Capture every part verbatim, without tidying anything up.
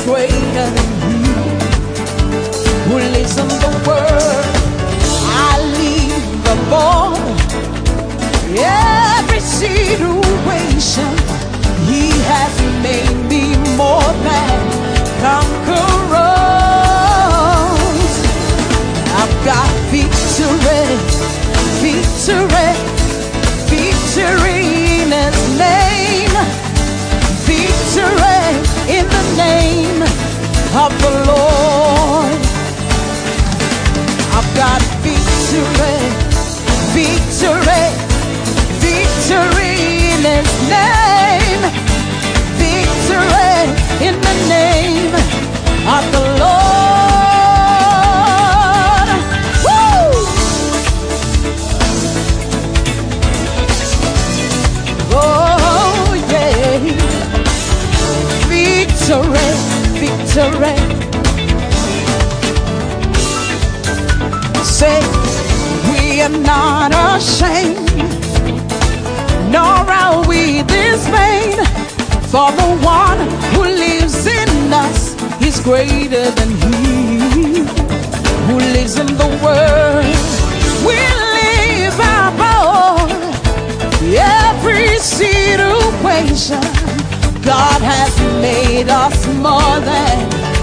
greater than he who lives in the world. I leave the border. Every situation, he has made me more than conquerors. I've got victory, victory, victory in his name. Victory in the name of the Lord. I've got victory, victory, victory in his name. Victory in the name of the Lord. Woo! Oh yeah. Victory, victory. Say, we are not ashamed, nor are we dismayed, for the one who lives in us is greater than he who lives in the world. We live above every situation. God has made us more than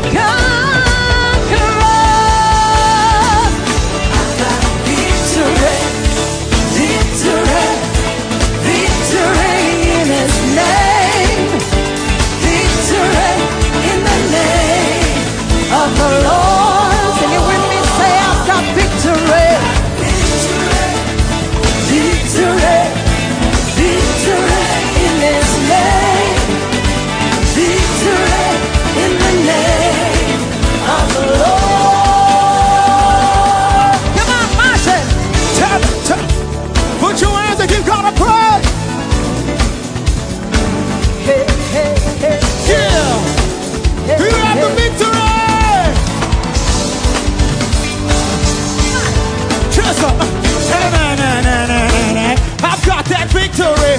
conquerors. I've got victory, victory, victory in his name. Victory in the name of the Lord. Sing it with me, say I've got victory. Victory, victory, victory in his name. Victory in the name of the Lord. Come on, Martin. Tell them, tell them. Put your hands and give God a praise. Hey, hey, hey. Yeah. Hey, Do you have the hey. victory? Just a, I've got that victory.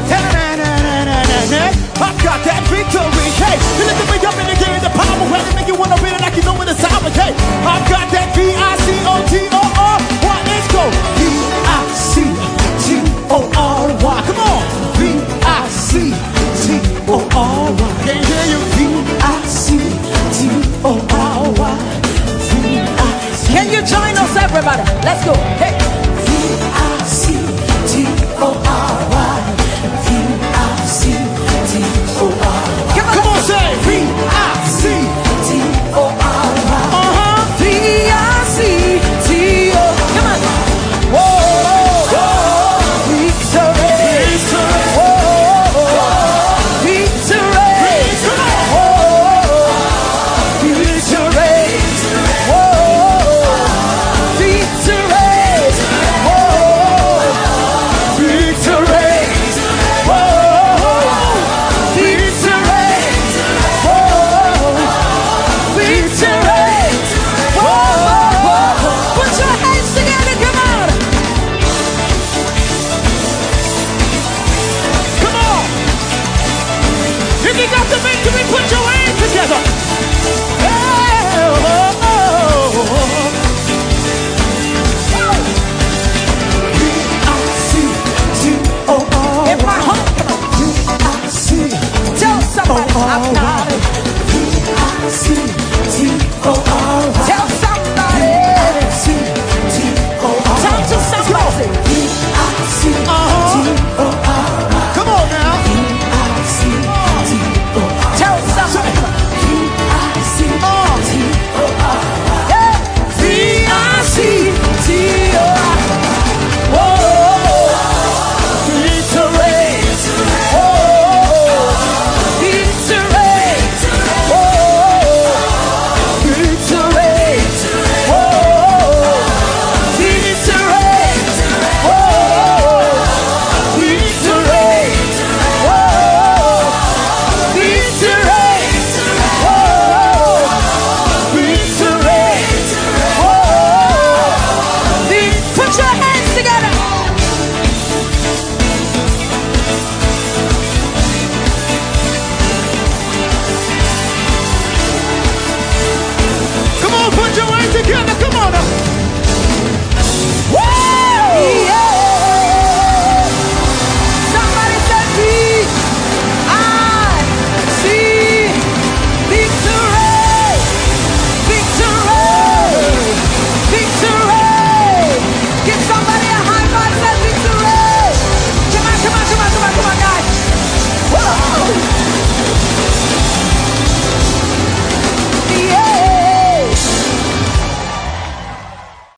I've got that victory. Hey, you lift me up and you give me the power. When you make you wanna win it like you know when it's time. Hey, I've got that V I C O T O R Y. Let's go. V I C T O R Y. Come on. V I C T O R Y. Can't hear you. V I C T O R Y. Can you join us, everybody? Let's go.